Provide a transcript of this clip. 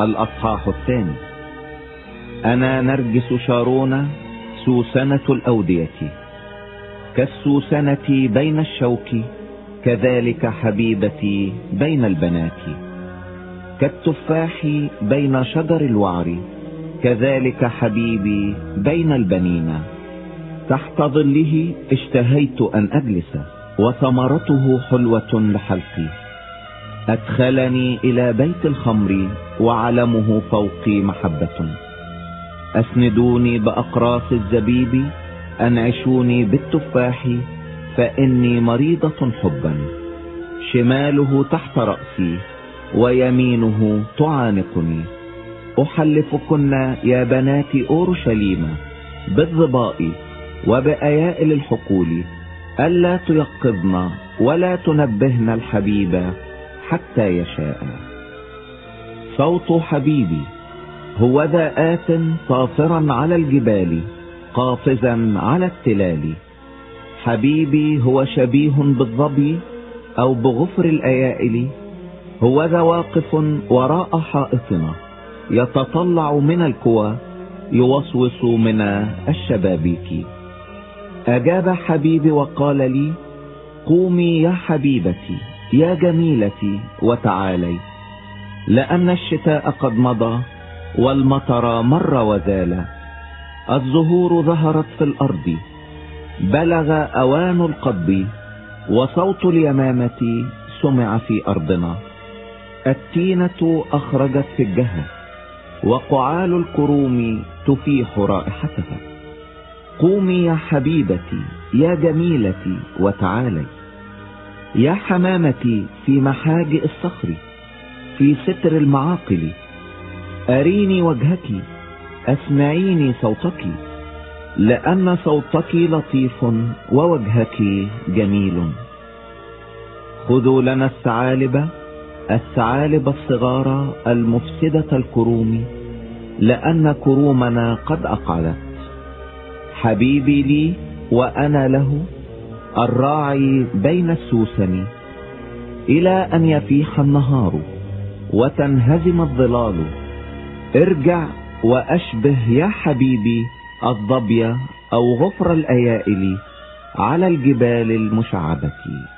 الأصحاح 2. أنا نرجس شارون سوسنة الأودية، كالسوسنة بين الشوك، كذلك حبيبتي بين البنات، كالتفاح بين شجر الوعر، كذلك حبيبي بين البنين. تحت ظله اشتهيت أن أجلس، وثمرته حلوة لحلقي. أدخلني إلى بيت الخمر، وعلمه فوقي محبة. أسندوني بأقراص الزبيب، أنعشوني بالتفاح، فإني مريضة حبا. شماله تحت رأسي، ويمينه تعانقني. أحلفكن يا بنات أورشليم بالظباء وبأيائل الحقول، ألا تيقظن ولا تنبهن الحبيب حتى يشاء. صوت حبيبي هو ذا آت صافرا على الجبال، قافزا على التلال. حبيبي هو شبيه بالظبي أو بغفر الأيائل، هو ذا واقف وراء حائطنا، يتطلع من الكوى، يوسوس من الشبابيك. أجاب حبيبي وقال لي: قومي يا حبيبتي يا جميلتي وتعالي، لأن الشتاء قد مضى والمطر مر وزال. الزهور ظهرت في الأرض، بلغ أوان القضب، وصوت اليمامة سمع في أرضنا. التينة أخرجت فجها، وقعال الكروم تفيح رائحتها. قومي يا حبيبتي يا جميلتي وتعالي، يا حمامتي في محاجئ الصخر، في ستر المعاقل. أريني وجهك، أسمعيني صوتك، لأن صوتك لطيف ووجهك جميل. خذوا لنا الثعالب الصغار المفسدة الكروم، لأن كرومنا قد أقعدت. حبيبي لي وأنا له، الراعي بين السوسن، إلى أن يفيح النهار وتنهزم الظلال. ارجع وأشبه يا حبيبي الظبي أو غفر الأيائل على الجبال المشعبة.